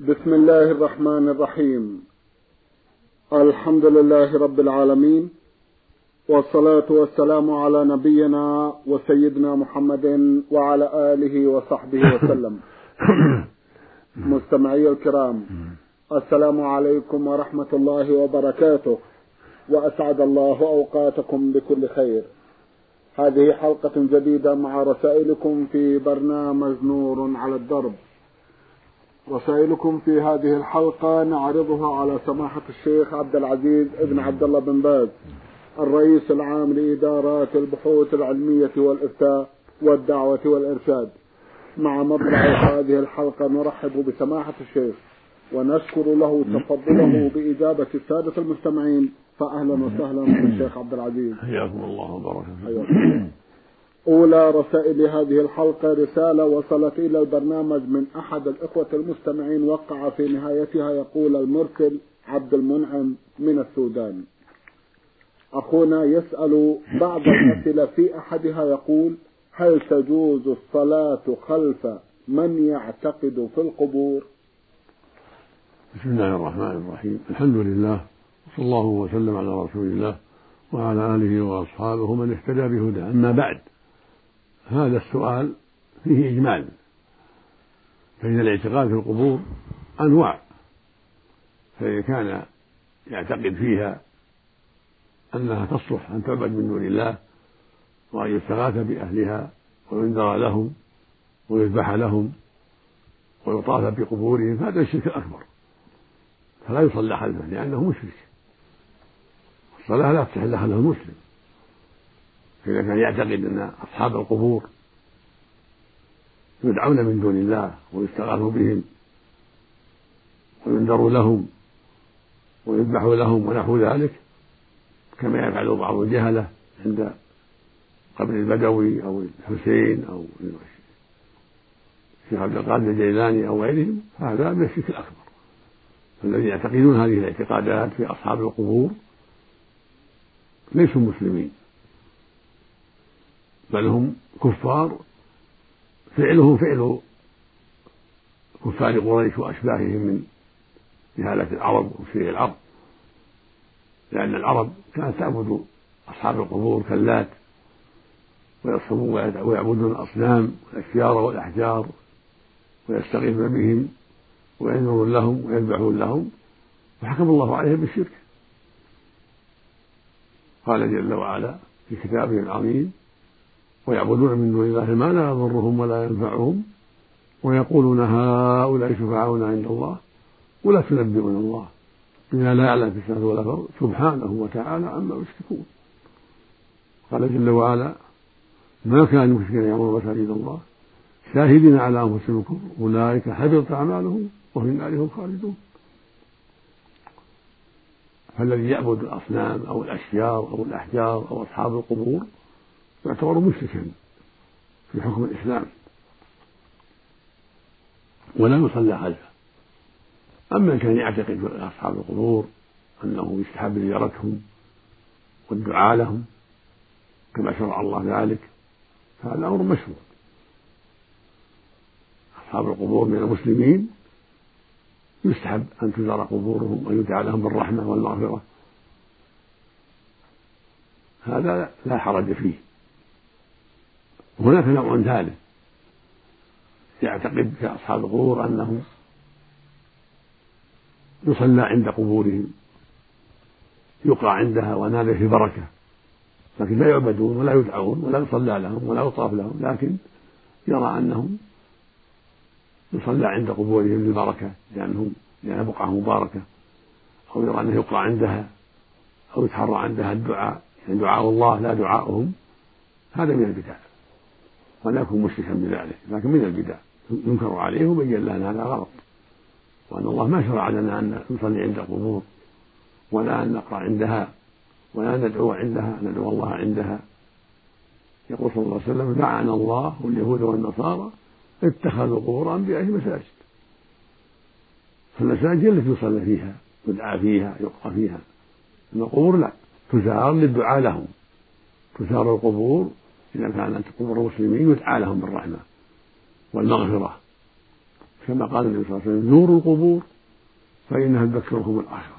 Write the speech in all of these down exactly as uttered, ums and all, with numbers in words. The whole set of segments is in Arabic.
بسم الله الرحمن الرحيم. الحمد لله رب العالمين، والصلاة والسلام على نبينا وسيدنا محمد وعلى آله وصحبه وسلم. مستمعي الكرام، السلام عليكم ورحمة الله وبركاته، وأسعد الله أوقاتكم بكل خير. هذه حلقة جديدة مع رسائلكم في برنامج نور على الدرب. رسائلكم في هذه الحلقة نعرضها على سماحة الشيخ عبد العزيز ابن عبد الله بن باز، الرئيس العام لإدارات البحوث العلمية والإفتاء والدعوة والإرشاد. مع مطلع هذه الحلقة نرحب بسماحة الشيخ ونشكر له تفضله بإجابة السادة المستمعين. فأهلا وسهلا بالشيخ عبد العزيز. حياكم الله وبارك فيكم. أولى رسائل هذه الحلقة رسالة وصلت إلى البرنامج من أحد الإخوة المستمعين، وقع في نهايتها يقول المرسل عبد المنعم من السودان. أخونا يسأل بعض الأسئلة، في أحدها يقول: هل تجوز الصلاة خلف من يعتقد في القبور؟ بسم الله الرحمن الرحيم. الحمد لله، وصلى الله وسلم على رسول الله وعلى آله وأصحابه من اهتدى بهداه. أما بعد، هذا السؤال فيه إجمال، فإن الاعتقاد في القبور أنواع، فإذا كان يعتقد فيها أنها تصلح أن تعبد من دون الله وأن يستغاث بأهلها وينذر لهم ويذبح لهم ويطاف بقبورهم، فهذا الشرك الأكبر، فلا يصلى خلفه لأنه مشرك. الصلاة لا تصح إلا خلف المسلم. فإذا كان يعتقد أن أصحاب القبور يدعون من دون الله ويستغاث بهم وينذر لهم ويذبح لهم ونحو ذلك، كما يفعل بعض الجهلة عند قبر البدوي أو الحسين أو الشيخ عبد القادر الجيلاني أو غيرهم، هذا من الشرك الأكبر. فالذين يعتقدون هذه الاعتقادات في أصحاب القبور ليسوا مسلمين، بل هم كفار، فعلهم فعل كفار قريش وأشباههم من جهالة العرب وشيء العرب، لأن العرب كانت تعبد أصحاب القبور كاللات ويصومون ويعبدون الأصنام والأشجار والأحجار ويستغيثون بهم وينذرون لهم ويذبحون لهم، وحكم الله عليهم بالشرك. قال جل وعلا في كتابه العظيم: ويعبدون من دون الله ما لا يضرهم ولا ينفعهم ويقولون هؤلاء شفعاؤنا عند الله ولا تنبئون الله بما لا يعلم في السماوات ولا الأرض سبحانه وتعالى عما يشركون. قال جل وعلا: ما كان المشركين يعمرون مساجد الله شاهدين على أنفسهم الكفر أولئك حبطت أعمالهم وفي النار هم خالدون. فالذي يعبد الأصنام أو الأشجار أو الأحجار أو أصحاب القبور يعتبر مشركا في حكم الإسلام ولا يصلى خلفه. أما إن كان يعتقد في أصحاب القبور أنه يستحب زيارتهم والدعاء لهم كما شرع الله ذلك، فهذا أمر مشروع. أصحاب القبور من المسلمين يستحب أن تزار قبورهم ويدعى لهم بالرحمة والمغفرة، هذا لا حرج فيه. هناك نوع ثالث يعتقد في أصحاب القبور أنهم يصلى عند قبورهم، يقرأ عندها ونال في بركة، لكن لا يعبدون ولا يدعون ولا يصلى لهم ولا يطاف لهم، لكن يرى أنهم يصلى عند قبورهم للبركة لأنهم لأن بقعة مباركة، أو يرى أنه يقرأ عندها أو يتحرى عندها الدعاء، يعني دعاء الله لا دعاؤهم. هذا من البدع ولا يكون مشركا بذلك، لكن من البدع ينكر عليه وبين له أن هذا غلط، وأن الله ما شرع لنا أن نصلي عند قبور ولا أن نقرأ عندها ولا ندعو عندها، ندعو الله عندها. يقول صلى الله عليه وسلم: لعن الله واليهود والنصارى اتخذوا قبور أنبيائهم مساجد. فالمساجد التي يصلى فيها يدعى فيها يقرأ فيها، أما القبور لا، تزار للدعاء لهم. تزار القبور إذا كانت قبور المسلمين يدعى لهم بالرحمة والمغفرة، كما قال النبي صلى الله عليه وسلم: زوروا القبور فإنها تذكركم الآخرة.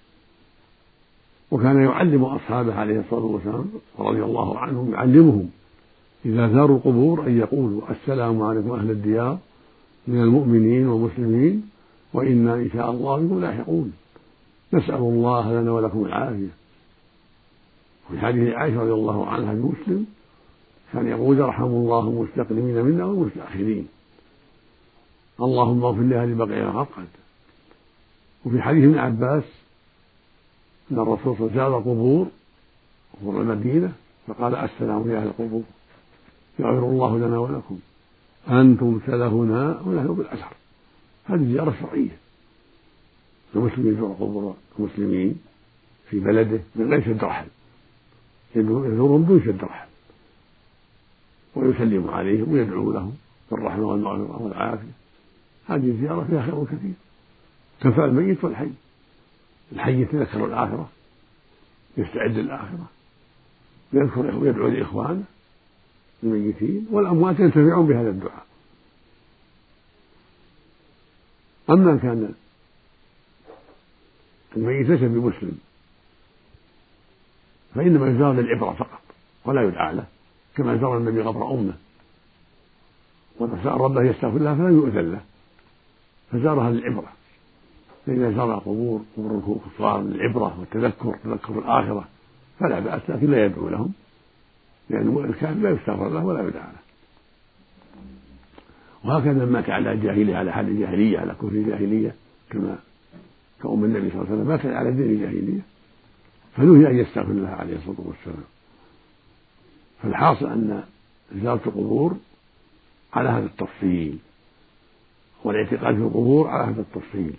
وكان يعلم أصحابه عليه الصلاة والسلام رضي الله عنهم، يعلمهم إذا زاروا القبور أن يقولوا: السلام عليكم أهل الديار من المؤمنين والمسلمين وإنا إن شاء الله بكم لاحقون، نسأل الله لنا ولكم العافية. في حديث عائشة رضي الله عنها في مسلم كان يقول: يرحم الله المستقدمين منا والمستأخرين، اللهم اغفر لأهل بقية الغرقد. وفي حديث ابن عباس أن الرسول صلى الله عليه وسلم زار القبور قبور المدينة فقال: السلام يا أهل القبور، يغفر الله لنا ولكم، أنتم سلفنا ونحن بالأثر. هذه زيارة شرعية، المسلم يزور قبور المسلمين في بلده من غير شد رحل، يزورهم دون شد رحل، ويسلم عليهم ويدعو لهم بالرحمة والمغفرة والعافية. هذه الزيارة فيها خير كثير، تنفع الميت والحي. الحي يتذكر الآخرة، يستعد للآخرة، يذكر ويدعو لإخوانه الميتين، والأموات ينتفعون بهذا الدعاء. أما إن كان الميت ليس بمسلم فإنما يزار للعبرة فقط ولا يدعى له، كما زار النبي قبر أمه وإذا سأل ربه يستغفر لها فلم يؤذن له فزارها للعبرة. فإذا زار قبور قبور الكفار للعبرة والتذكر تذكر الآخرة فلا بأس، لكن لا يدعو لهم، لأن الكافر لا يستغفر له ولا يدعى له. وهكذا من مات على الجاهلية، على حال الجاهلية، على كفر الجاهلية، كما كأم النبي صلى الله عليه وسلم مات على دين الجاهلية فنهي أن يستغفر لها عليه الصلاة والسلام. فالحاصل أن زيارة القبور على هذا التفصيل، والاعتقاد في القبور على هذا التفصيل.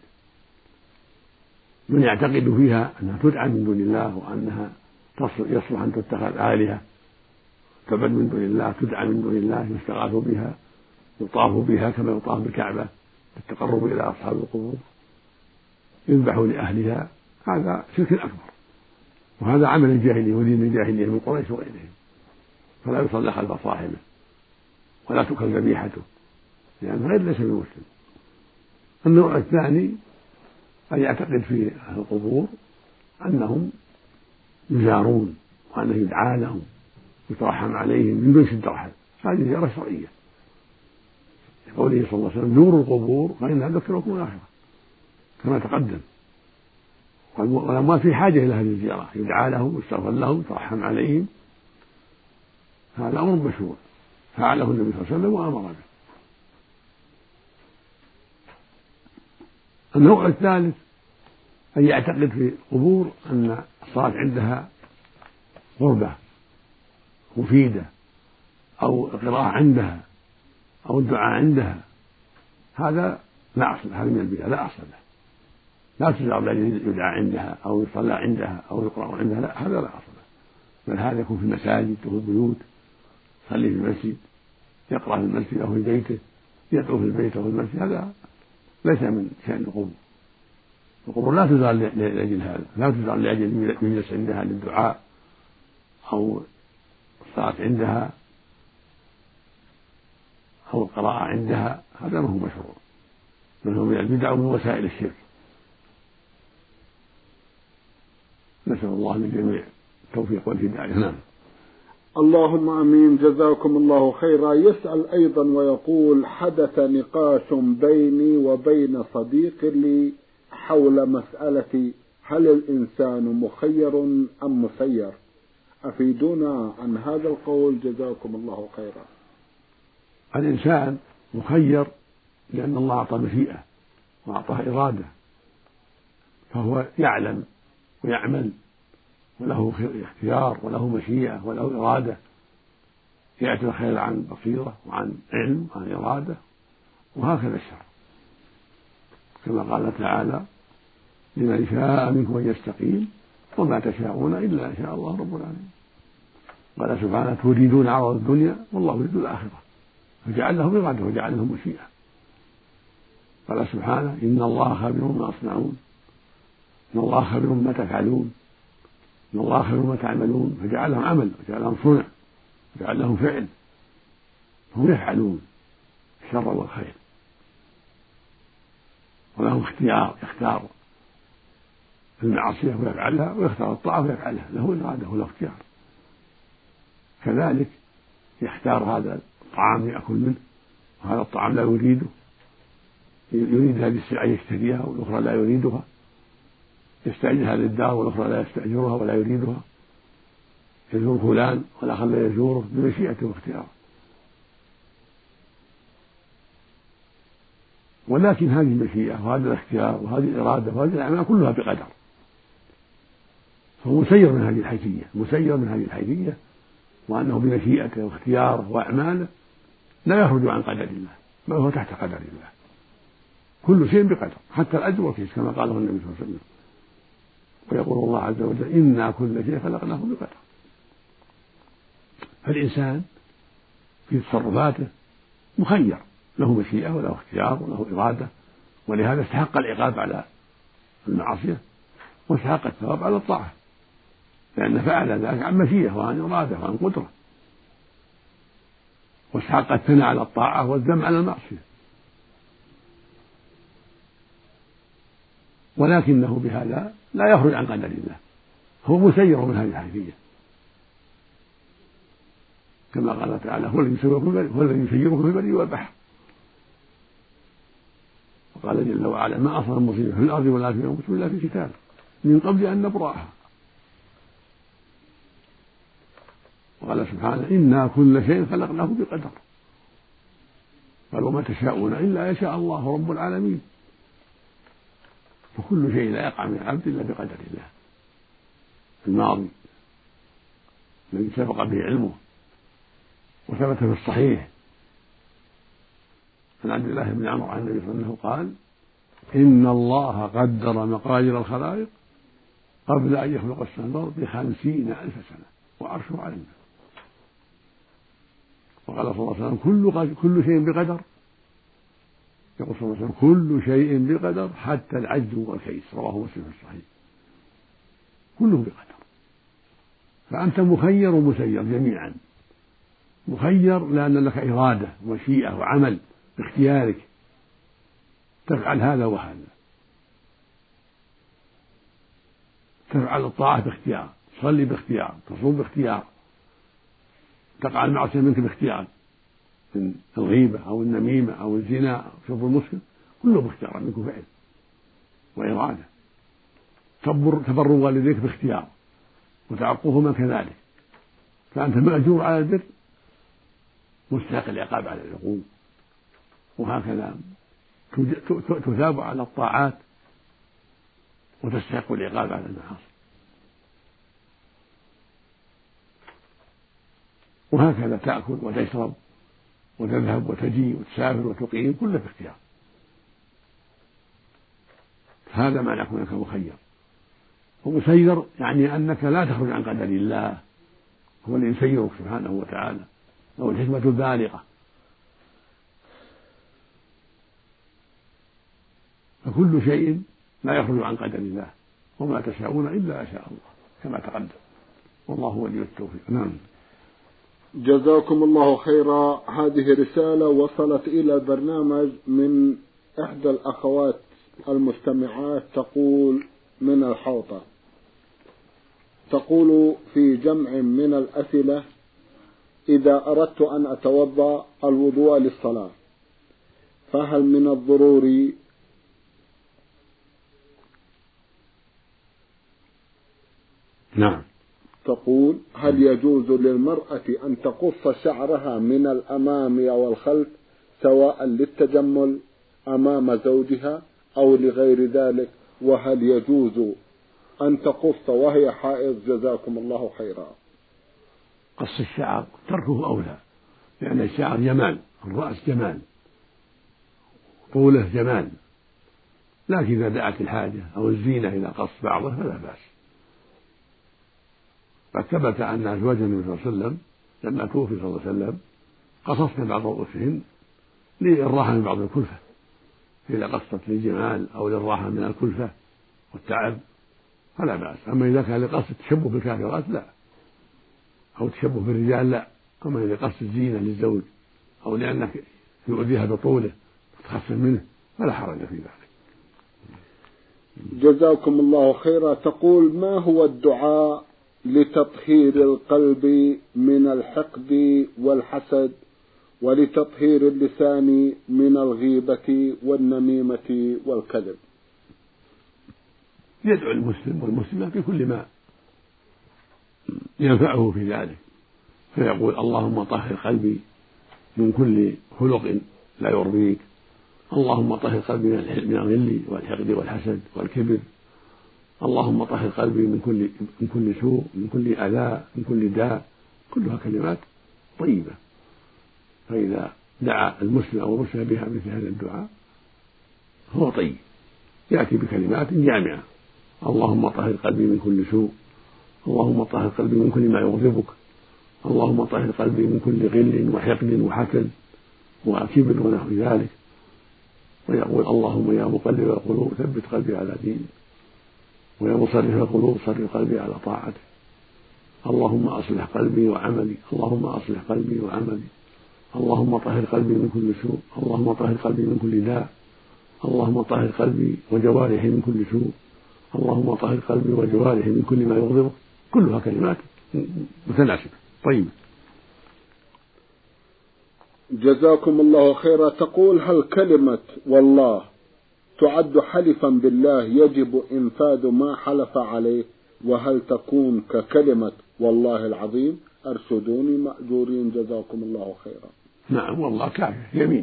من يعتقد فيها أنها تدعى من دون الله وأنها يصلح أن تتخذ آلهة تعبد من دون الله، تدعى من دون الله، يستغاث بها، يطاف بها كما يطاف بالكعبة للتقرب إلى أصحاب القبور، يذبح لأهلها، هذا شرك أكبر، وهذا عمل الجاهلية ودين الجاهلية من قريش وغيرهم، فلا يصلى خلف صاحبه ولا تؤكل ذبيحته لأنه غير ليس بمسلم. النوع الثاني أن يعتقد في أهل القبور أنهم يزارون وأنه يدعى لهم يترحم عليهم من دون شد رحل، هذه زيارة شرعية لقوله صلى الله عليه وسلم: زوروا القبور فإنها تذكركم الآخرة، كما تقدم. والأموات في حاجة إلى هذه الزيارة، يدعى لهم ويستغفر لهم يترحم عليهم، هذا أمر مشروع فعله النبي صلى الله عليه وسلم وأمر به. النوع الثالث أن يعتقد في القبور أن الصلاة عندها قربة مفيدة، أو القراءة عندها، أو الدعاء عندها، هذا لا أصل، هذا من البدع لا أصل له. لا تزار لأجل يدعى عندها أو يصلى عندها أو يقرأ عندها، لا، هذا لا أصل له، بل هذا يكون في المساجد وفي البيوت، يصلي في المسجد، يقرأ في المسجد أو في بيته، يدعو في البيت أو في المسجد، هذا ليس من شأن القبور. القبور لا تزار لأجل هذا، لا تزار لأجل يجلس عندها للدعاء أو الصلاة عندها أو القراءة عندها، هذا ما هو مشروع، بل هو من البدع ومن وسائل الشرك. نسأل الله للجميع التوفيق والهداية. نعم. اللهم امين، جزاكم الله خيرا. يسأل ايضا ويقول: حدث نقاش بيني وبين صديق لي حول مسألة هل الانسان مخير ام مسير؟ افيدونا عن هذا القول جزاكم الله خيرا. الانسان مخير لان الله اعطى مشيئة واعطاه إرادة، فهو يعلم ويعمل وله اختيار وله مشيئة وله إرادة، يأتي الخير عن بصيرة وعن علم وعن إرادة، وهكذا الشر، كما قال تعالى: لمن شاء منكم أن يستقيم وما تشاءون إلا إن شاء الله رب العالمين. قال سبحانه: تريدون عرض الدنيا والله يريد الآخرة، فجعل لهم إرادة وجعل لهم مشيئة. قال سبحانه: إن الله خبير ما تصنعون، إن الله خبير ما تفعلون، إن الله خبير ما تعملون، فجعل لهم عمل وجعل لهم صنع وجعل لهم فعل، هم يفعلون الشر والخير. وله اختيار، يختار المعصية ويفعلها، ويختار الطاعة ويفعلها، له إرادة وله اختيار. كذلك يختار هذا الطعام يأكل منه، وهذا الطعام لا يريده، يريد هذه السلعة يشتريها والأخرى لا يريدها، يستأجر هذه الدار والأخرى لا يستأجرها ولا يريدها، يزور فلان والآخر لا يزوره، بمشيئته واختياره. ولكن هذه المشيئة وهذا الاختيار وهذه الإرادة وهذه الأعمال كلها بقدر، فهو مسير من هذه الحيثية، مسير من هذه الحيثية، وأنه بمشيئته واختياره وأعماله لا يخرج عن قدر الله، بل هو تحت قدر الله، كل شيء بقدر، حتى الأجر والكيس كما قاله النبي صلى الله عليه وسلم. ويقول الله عز وجل: إنا كل شيء خلقناه بقدر. فالإنسان في تصرفاته مخير، له مشيئة وله اختيار وله إرادة، ولهذا استحق العقاب على المعصية واستحق الثواب على الطاعة، لأن فعل ذلك عن مشيئة وعن إرادة وعن قدرة، واستحق الثناء على الطاعة والذم على المعصية. ولكنه بهذا لا يخرج عن قدر الله، هو مسير من هذه الحيثية، كما قال تعالى: هو الذي يسيركم في البر والبحر. وقال جل وعلا: ما أصاب مصيبة في الأرض ولا في أنفسكم إلا في كتاب من قبل أن نبرأها. وقال سبحانه: إنا كل شيء خلقناه بقدر. قال: وما تشاءون إلا يشاء الله رب العالمين. فكل شيء لا يقع من العبد إلا بقدر الله الماضي الذي سبق به علمه، وثبت في الصحيح عن عبد الله بن عمرو عن النبي صلى الله عليه وسلم قال: إن الله قدر مقادير الخلائق قبل أن يخلق السماوات بخمسين ألف سنة وعرشه على الماء. وقال صلى الله عليه وسلم: كل, كل شيء بقدر. يقول صلى الله عليه وسلم: كل شيء بقدر حتى العجز والكيس. رواه مسلم في الصحيح. كله بقدر، فأنت مخير ومسير جميعا. مخير لأن لك إرادة ومشيئة وعمل باختيارك، تفعل هذا وهذا، تفعل الطاعة باختيار، تصلي باختيار، تصوم باختيار، تقع المعصية منك باختيار، من الغيبة أو النميمة أو الزنا أو شرب المسكر، كله باختيار منك فعل وإرادة. تبر تبر والديك باختيار، وتعقوهما كذلك، فأنت مأجور على البر مستحق العقاب على العقوق. وهكذا تثاب على الطاعات وتستحق العقاب على المعاصي. وهكذا تأكل وتشرب وتذهب وتجي وتسافر وتقيم، كله باختيار. هذا معنى كونك مخير. ومسير يعني أنك لا تخرج عن قدر الله، هو الذي يسيرك سبحانه وتعالى، له الحكمة البالغة. فكل شيء لا يخرج عن قدر الله، وما تشاءون إلا شاء الله كما تقدم، والله ولي التوفيق. نعم. جزاكم الله خيرا. هذه رسالة وصلت إلى البرنامج من إحدى الأخوات المستمعات، تقول من الحوطة، تقول في جمع من الأسئلة: إذا أردت أن أتوضأ الوضوء للصلاة فهل من الضروري نعم. تقول: هل يجوز للمرأة أن تقص شعرها من الأمام أو الخلف سواء للتجمل أمام زوجها أو لغير ذلك؟ وهل يجوز أن تقص وهي حائض؟ جزاكم الله خيرا. قص الشعر تركه أولى، لأن الشعر جمال، الرأس جمال، طوله جمال، لكن إذا دعت الحاجة أو الزينة إلى قص بعضه فلا بأس. قد ثبت أن أزواج النبي صلى الله عليه وسلم لما توفي صلى الله عليه وسلم قصصن بعض رؤوسهن للراحة من بعض الكلفة، إذا قصت للجمال أو للراحة من الكلفة والتعب فلا بأس. أما إذا كان لقصد تشبه بالكافرات لا، أو تشبه بالرجال لا. أما إذا قصد الزينة للزوج أو لأنك يؤذيها بطوله وتخفف منه فلا حرج في ذلك. جزاكم الله خيرا. تقول: ما هو الدعاء لتطهير القلب من الحقد والحسد ولتطهير اللسان من الغيبة والنميمة والكذب؟ يدعو المسلم والمسلمة بكل ما ينفعه في ذلك، فيقول: اللهم طهر قلبي من كل خلق لا يرضيك، اللهم طهر قلبي من الغل والحقد والحسد والكبر، اللهم طهر قلبي من كل من كل سوء، من كل أذى، من كل داء. كلها كلمات طيبة، فإذا دعا المسلم أو المسلم بها مثل هذا الدعاء هو طيب، يأتي بكلمات جامعة: اللهم طهر قلبي من كل سوء، اللهم طهر قلبي من كل ما يغضبك، اللهم طهر قلبي من كل غل وحقد وحسد وكبر ونحو ذلك. ويقول: اللهم يا مقلب القلوب ثبت قلبي على دينك، ويا مصرف القلوب صرف قلبي على طاعتك، اللهم أصلح قلبي وعملي، اللهم أصلح قلبي وعملي، اللهم طهر قلبي من كل سوء، اللهم طهر قلبي من كل داء، اللهم طهر قلبي وجوارحي من كل سوء، اللهم طهر قلبي وجوارحي من كل ما يغضبك. كلها كلمات متناسبة طيبة. جزاكم الله خيرا. تقول: هل كلمة والله تعد حلفا بالله يجب إنفاذ ما حلف عليه؟ وهل تكون ككلمة والله العظيم؟ أرشدوني مأجورين جزاكم الله خيرا. نعم، والله كافية يمين،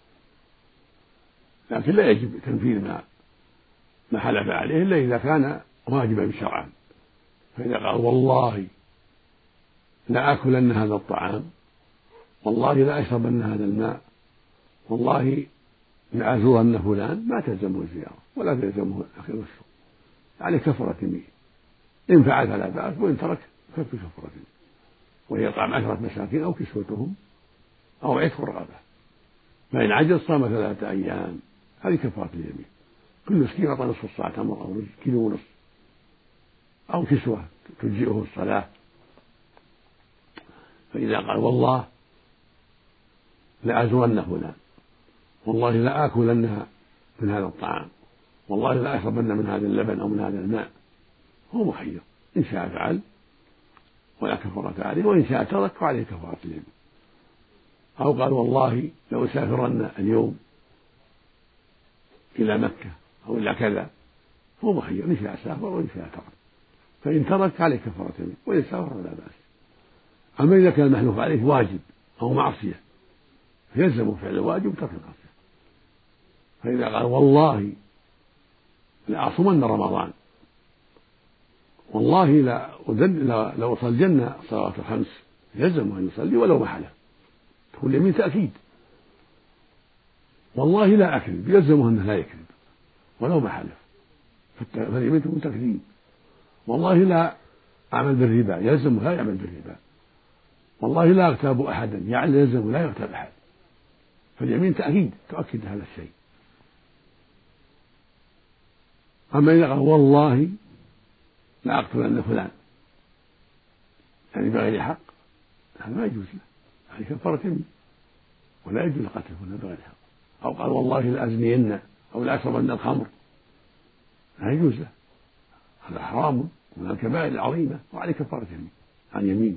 لكن لا يجب تنفيذ ما ما حلف عليه إلا إذا كان واجبا شرعا. فإذا قال: والله لا أكلن هذا الطعام، والله لا أشربن هذا الماء، والله لأزورن فلان، ما تلزمه الزيارة ولا تلزمه أخذ السوء، عليه كفارة يمين. إن فعل فلا بأس، وإن ترك ففي كفارة يمين، وهي إطعام عشرة مساكين أو كسوتهم أو عتق رقبة، فإن عجز صام ثلاثة أيام. هذه كفارة اليمين. كل مسكين أعطى نصف الصاع تمر أو رز، كيلو ونصف، أو كسوة تجزئه الصلاة. فإذا قال: والله لأزورن فلان، والله لا آكلن من هذا الطعام، والله لا أشربن من هذا اللبن أو من هذا الماء، هو مخير، إن شاء فعل ولا كفارة عليه، وإن شاء ترك وعليه كفارة اليمين. أو قال: والله لو سافرن اليوم إلى مكة أو إلى كذا، هو مخير، إن شاء سافر وإن شاء ترك، فإن ترك عليه كفارة اليمين، وإن سافر ولا بأس. أما إذا كان المحلوف عليه واجب أو معصية يلزم فعل الواجب وترك المعصية. فإذا قال: والله لأصومن رمضان، والله لا لأصلين الصلوات الخمس، يلزم أن يصلي ولو ما حلف، تكون اليمين تأكيد. والله لا أكذب، يلزمه أنه لا يكذب ولو ما حلف، فاليمين تكون تكذيب. والله لا أعمل بالربا، يلزمه لا يعمل بالربا. والله لا أغتاب أحدا، يعني يلزمه لا يغتاب أحد، فاليمين تأكيد تؤكد هذا الشيء. أما إذا قال: والله لا أقتلن فلان، يعني بغير حق، هذا ما يجوز له، هذه كفارة يمين، ولا يجوز قتل فلان بغير حق. أو قال: والله لأزنين أو لأشربن الخمر، لا يجوز له، هذا حرام من الكبائر العظيمة وعليه كفارة يمين عن يمينه.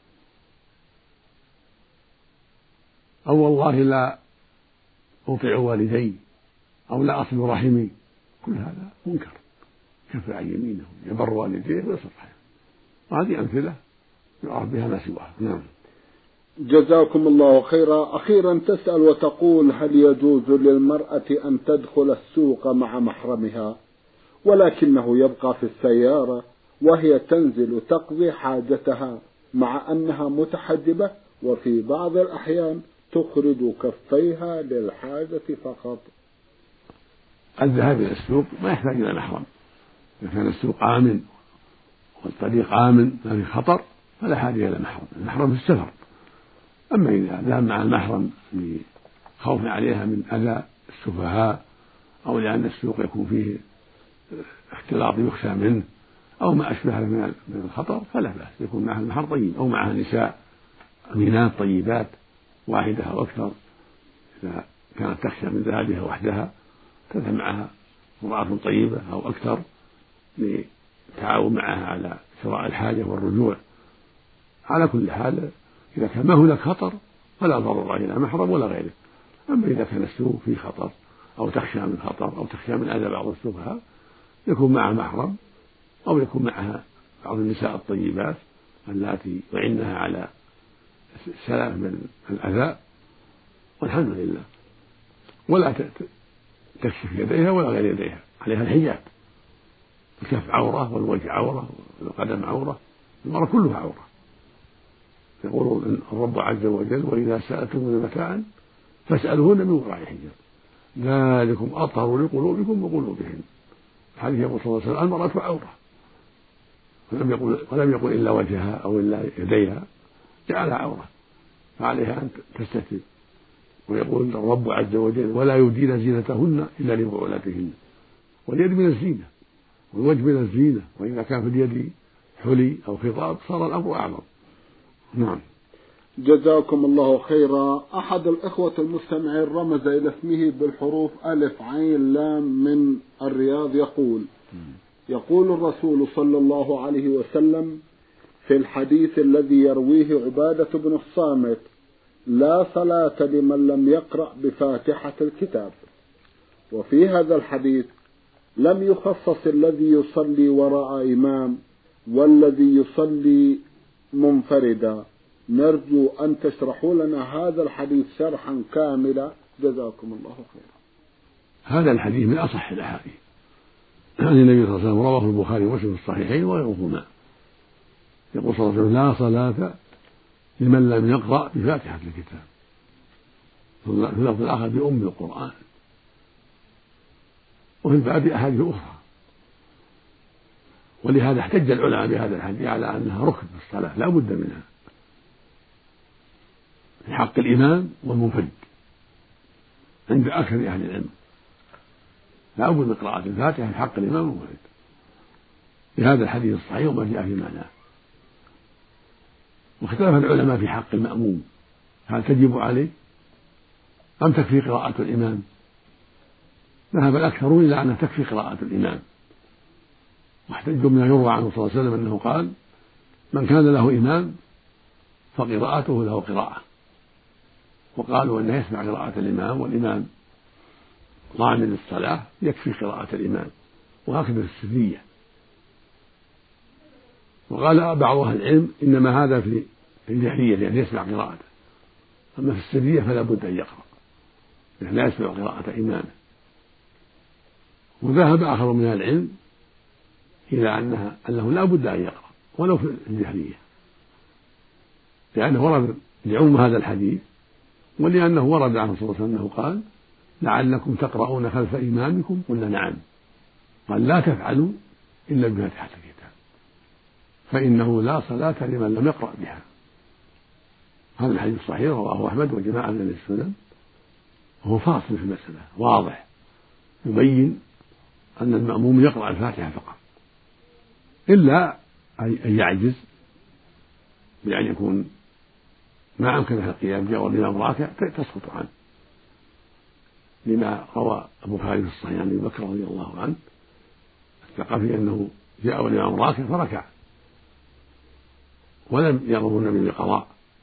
أو والله لا أطيع والدي أو لا أصل رحمي، كل هذا منكر، كفر عن يمينه، يبر والديه ويصل رحمه، وهذه أمثلة يعرف بها ما سواها. نعم. جزاكم الله خيرا. أخيرا تسأل وتقول: هل يجوز للمرأة أن تدخل السوق مع محرمها ولكنه يبقى في السيارة وهي تنزل تقضي حاجتها مع أنها متحجبة، وفي بعض الأحيان تخرج كفيها للحاجة فقط؟ الذهاب إلى السوق ما يحتاج إلى محرم، إذا كان السوق آمن والطريق آمن ما في خطر فلا حاجة إلى محرم. المحرم في السفر. أما إذا ذهب مع المحرم لخوف عليها من أذى السفهاء، أو لأن السوق يكون فيه اختلاط يخشى منه، أو ما أشبه من الخطر، فلا بأس، يكون معها المحرم طيب، أو معها نساء أمينات طيبات واحدة أو أكثر، إذا كانت تخشى من ذهابها وحدها تذهب معها امرأة طيبة أو أكثر للتعاون معها على شراء الحاجة والرجوع. على كل حال إذا كان ما هناك خطر فلا ضرر إلى محرم ولا غيره. أما إذا كان السوق فيه خطر أو تخشى من خطر أو تخشى من أذى بعض السفهاء يكون معها محرم أو يكون معها بعض النساء الطيبات اللاتي يعنها على السلام من الأذى، والحمد لله. ولا تكشف يديها ولا غير يديها، عليها الحجاب، الكف عورة والوجه عورة والقدم عورة، المرأة كلها عورة. يقول الرب عز وجل: وإذا سألتم متاعا فاسألوهن من وراء حجاب ذلكم أطهر لقلوبكم وقلوبهن. حديث يقول صلى الله عليه وسلم: المرأة عورة، ولم يقل ولم يقل إلا وجهها أو إلا يديها، جعلها عورة، فعليها أن تستتر. ويقول الرب عز وجل: ولا يبدين زينتهن إلا لبعولتهن. واليد من الزينة والوجه من الزينة، وإذا كان في اليد حلي أو خطاب صار الأمر أعظم. نعم. جزاكم الله خيرا. أحد الإخوة المستمعين رمز إلى اسمه بالحروف ألف عين لام من الرياض، يقول يقول الرسول صلى الله عليه وسلم في الحديث الذي يرويه عبادة بن الصامت: لا صلاة لمن لم يقرأ بفاتحة الكتاب. وفي هذا الحديث لم يخصص الذي يصلي وراء إمام والذي يصلي منفردا. نرجو أن تشرحوا لنا هذا الحديث شرحا كاملا، جزاكم الله خيرا. هذا الحديث من أصح الأحاديث عن النبي صلى الله عليه وسلم، رواه البخاري ومسلم في الصحيحين وغيرهما. يقول صلى الله عليه وسلم: لا صلاة لمن لم يقرأ بفاتحة الكتاب. في اللفظ الآخر: بأم القرآن. وفي الباب أحاديث أخرى، ولهذا احتج العلماء بهذا الحديث على أنها ركن في الصلاة لا بد منها في حق الإمام والمنفرد عند أكثر أهل العلم، لا بد من قراءة الفاتحة في حق الإمام والمنفرد بهذا الحديث الصحيح وما جاء في معناه. واختلف العلماء في حق المأموم، هل تجب عليه أم تكفي قراءة الإمام؟ ذهب الأكثرون إلى أنها تكفي قراءة الإمام، واحتجوا بما يروى عنه صلى الله عليه وسلم أنه قال: من كان له إمام فقراءته له قراءة. وقالوا أنه يسمع قراءة الإمام والإمام ضامن الصلاة يكفي قراءة الإمام، وهكذا في السرية. وقال بعض أهل العلم إنما هذا في الجهرية لأن يسمع قراءته، أما في السرية فلا بد أن يقرأ لأن لا يسمع قراءة إمامه. وذهب آخر من أهل العلم إلى أنها أنه لا بد أن يقرأ ولو في الجهرية، لأنه ورد لعم هذا الحديث، ولأنه ورد عنه صلى الله عليه وسلم أنه قال: لعلكم تقرؤون خلف إمامكم. قلنا: نعم. قال: لا تفعلوا إلا بفاتحة الكتاب فإنه لا صلاة لمن لم يقرأ بها. هذا الحديث صحيح، رواه أحمد وجماعة من السنن، وهو فاصل في المسألة واضح يبين أن المأموم يقرأ الفاتحة فقط، إلا أن يعجز بأن يكون ما أمكنه القيام جاء والإمام راكع تسقط عنه، لما روى البخاري في الصحيح عن أبي بكر رضي الله عنه الثقفي أنه جاء والإمام راكع فركع ولم يأمر النبي بقضاء.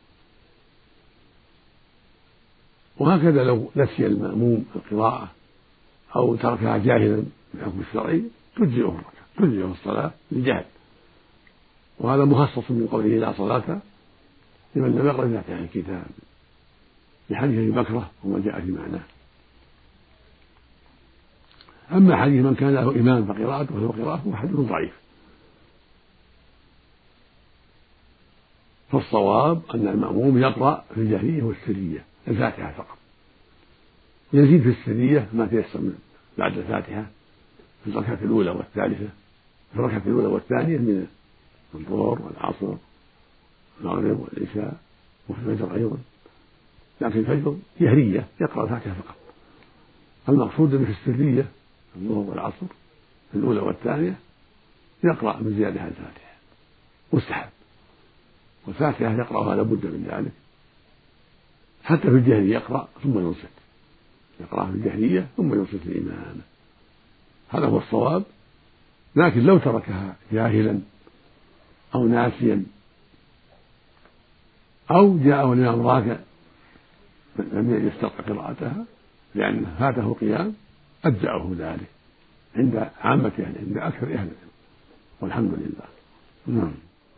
وهكذا لو نسي المأموم القراءة أو تركها جاهلا بالحكم الشرعي تجزئه الركعة، تجزئه الصلاة للجهل. وهذا مخصص من قوله: لا صلاة لمن لم يقرأ بفاتحة الكتاب، بحديث أبي بكرة وما جاء في معناه. أما حديث من كان له إمام فقراءته له قراءة فهو حديث ضعيف. فالصواب أن المأموم يقرأ في الجهرية والسرية الفاتحة فقط، يزيد في السرية ما تيسر من بعد الفاتحة في الركعة الأولى والثالثة، في الركعة الأولى والثانية من الظهر والعصر والمغرب والعشاء وفي الفجر أيضا. لكن الفجر جهرية يقرأ الفاتحة فقط. المقصود في السرية الظهر والعصر في الأولى والثانية يقرأ من زيادة الفاتحة مستحب، والفاتحة يقرأها لابد من ذلك. حتى في الجهرية يقرأ ثم ينصت، يقرأ في الجهرية ثم ينصت لإمامه. هذا هو الصواب. لكن لو تركها جاهلا أو ناسيا أو جاءه الإمام راكع لم يستطع قراءتها لأن فاته قيام أجزأه ذلك عند عامة أهل عند أكثر أهل العلم والحمد لله. نعم.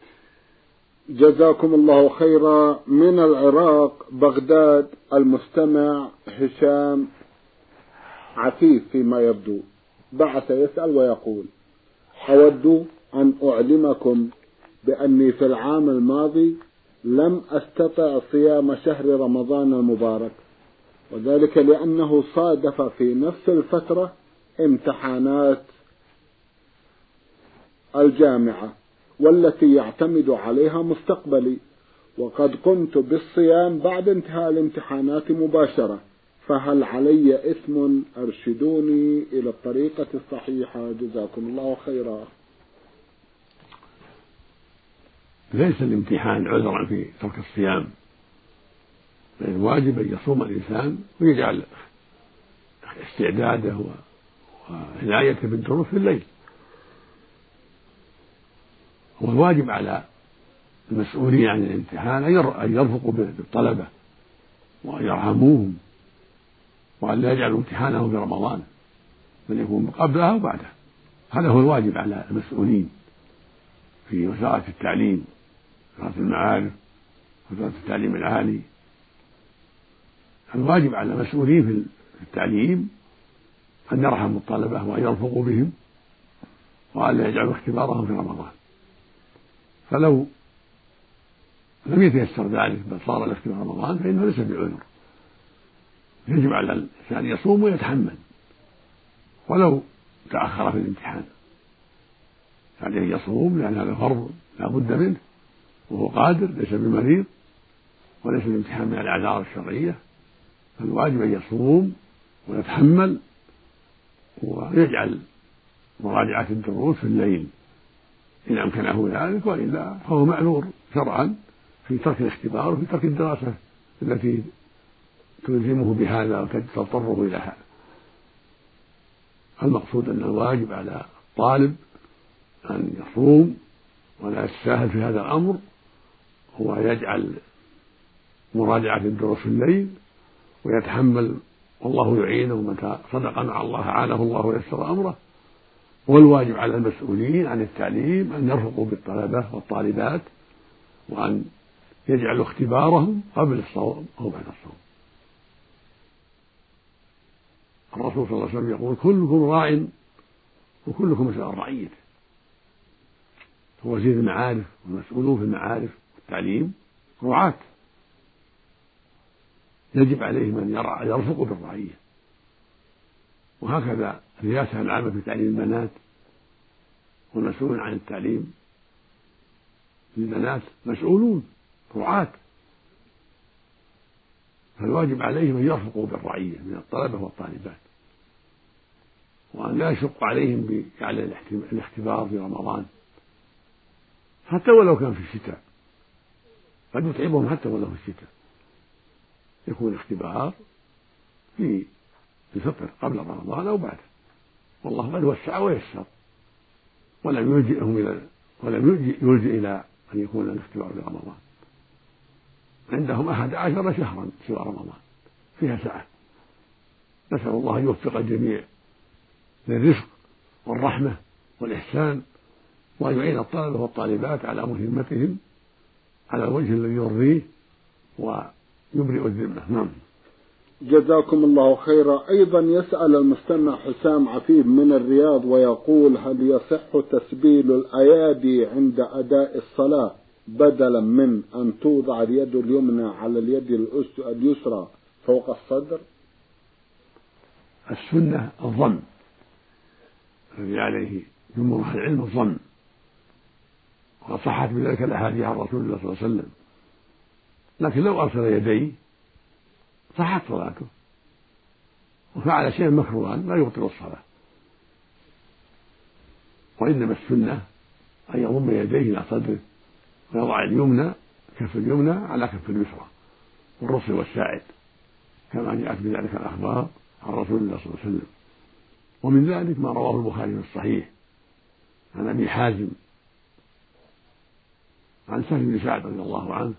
جزاكم الله خيرا. من العراق بغداد المستمع هشام عفيف فيما يبدو بعث يسأل ويقول: أود أن أعلمكم بأني في العام الماضي لم أستطع صيام شهر رمضان المبارك، وذلك لأنه صادف في نفس الفترة امتحانات الجامعة والتي يعتمد عليها مستقبلي، وقد قمت بالصيام بعد انتهاء الامتحانات مباشرة، فهل علي إثم؟ أرشدوني إلى الطريقة الصحيحة جزاكم الله خيرا. ليس الامتحان عذرا في ترك الصيام، بل الواجب أن يصوم الإنسان ويجعل استعداده وعنايته بالدروس في الليل. هو الواجب على المسؤولين عن الامتحان أن يرفقوا بالطلبة وأن يرحموهم وأن لا يجعلوا امتحانهم في رمضان بل يكون قبلها وبعدها. هذا هو الواجب على المسؤولين في وزارة التعليم، وزارة المعارف، وزارة التعليم العالي. الواجب على المسؤولين في التعليم أن يرحموا الطلبة وأن يرفقوا بهم وأن لا يجعلوا اختبارهم في رمضان. فلو لم يتيسر ذلك بل صار الاختبار رمضان فإنه ليس بعذر. يجب على الإنسان يصوم ويتحمل ولو تأخر في الامتحان، عليه يعني يصوم لأن هذا فرض لا بد منه وهو قادر ليس بمريض وليس الامتحان من الأعذار الشرعية، فالواجب أن يصوم ويتحمل ويجعل مراجعة الدروس في الليل إن أمكنه ذلك، وإلا فهو معذور شرعا في ترك الاختبار وفي ترك الدراسة التي تلزمه بهذا وتضطره إلى هذا. المقصود أن الواجب على الطالب أن يصوم ولا يتساهل في هذا الأمر، هو يجعل مراجعة الدروس في الليل ويتحمل والله يعينه متى صدق مع الله عانه الله ويسر أمره. والواجب على المسؤولين عن التعليم أن يرفقوا بالطلبة والطالبات وأن يجعلوا اختبارهم قبل الصوم أو بعد الصوم. الرسول صلى الله عليه وسلم يقول: كلكم راع وكلكم مسؤول عن رعيته. وزير المعارف والمسؤولون في المعارف والتعليم رعاة، يجب عليهم أن يرفقوا بالرعية. وهكذا الرئاسة العامة في تعليم البنات والمسؤولون عن التعليم للبنات مسؤولون رعاة، فالواجب عليهم أن يرفقوا بالرعية من الطلبة والطالبات، وأن لا يشق عليهم بجعل الاختبار في رمضان حتى ولو كان في الشتاء، قد يتعبهم حتى ولو في الشتاء، يكون الاختبار في الفطر قبل رمضان أو بعده، والله قد وسع ويسر ولم يلجئهم إلى ولم يلجئ إلى أن يكون الاختبار في رمضان. عندهم أحد عشر شهرا سوى رمضان فيها سعة. نسأل الله أن يوفق الجميع للرزق والرحمة والإحسان، وأن يعين الطلبة والطالبات على مهمتهم على الوجه الذي يرضيه ويبرئ الذمة. نعم. جزاكم الله خيرا. أيضا يسأل المستمع حسام عفيف من الرياض ويقول: هل يصح تسبيل الأيادي عند أداء الصلاة بدلا من أن توضع اليد اليمنى على اليد اليسرى فوق الصدر؟ السنة الضم الذي عليه جمهور أهل العلم، الضم، وصحت بذلك الأحاديث عن رسول الله صلى الله عليه وسلم. لكن لو أرسل يديه صحت صلاته وفعل شيئا مكروها لا يبطل الصلاة، وإنما السنة أن يضم يديه إلى صدره ويضع اليمنى كف اليمنى على كف اليسرى والرسل والساعد كما جاءت بذلك الأخبار عن رسول الله صلى الله عليه وسلم. ومن ذلك ما رواه البخاري في الصحيح عن أبي حازم عن سهل بن سعد رضي الله عنه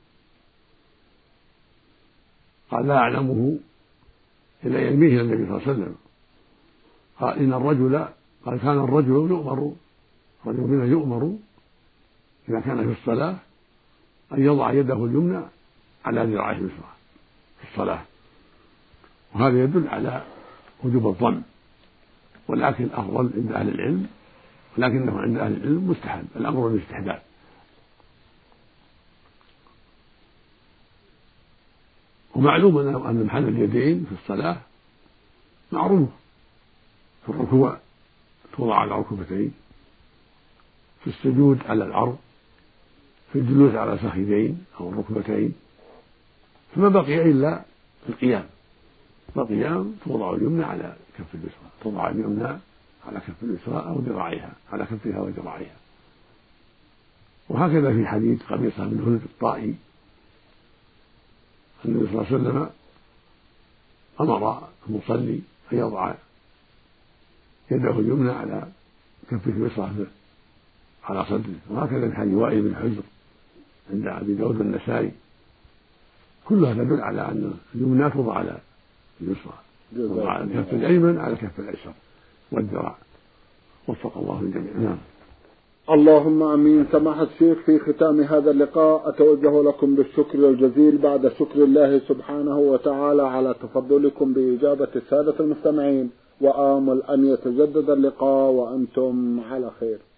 قال لا أعلمه إلا يرميه إلى النبي صلى الله عليه وسلم قال إن الرجل قال كان الرجل يؤمر رجل منا يؤمر إذا كان في الصلاة أن يضع يده اليمنى على ذراعه اليسرى في الصلاة، وهذا يدل على وجوب الضم، ولكن الأفضل عند أهل العلم ولكنه عند أهل العلم مستحب، الأمر بالاستحباب. ومعلوم أن محل اليدين في الصلاة معروف، في الركوع توضع على الركبتين، في السجود على العرض، في الجلوس على الفخذين أو الركبتين، فما بقي إلا في القيام، فالقيام توضع اليمنى على كف اليسرى، توضع اليمنى على كف اليسرى أو ذراعيها على كفها وذراعيها. وهكذا في حديث قبيصة بن هلب الطائي النبي صلى الله عليه وسلم أمر المصلي أن يضع يده اليمنى على كفه اليسرى على صدره، وهكذا في حديث وائل بن حجر عند أبي داود النسائي. كلها تدل على أن اليمنى توضع على اليسرى، توضع على الكف الأيمن على كف الأيسر والذراع. وفق الله الجميع. نعم. اللهم امين. سماحة الشيخ، في ختام هذا اللقاء اتوجه لكم بالشكر الجزيل بعد شكر الله سبحانه وتعالى على تفضلكم باجابة السادة المستمعين، وآمل ان يتجدد اللقاء وانتم على خير.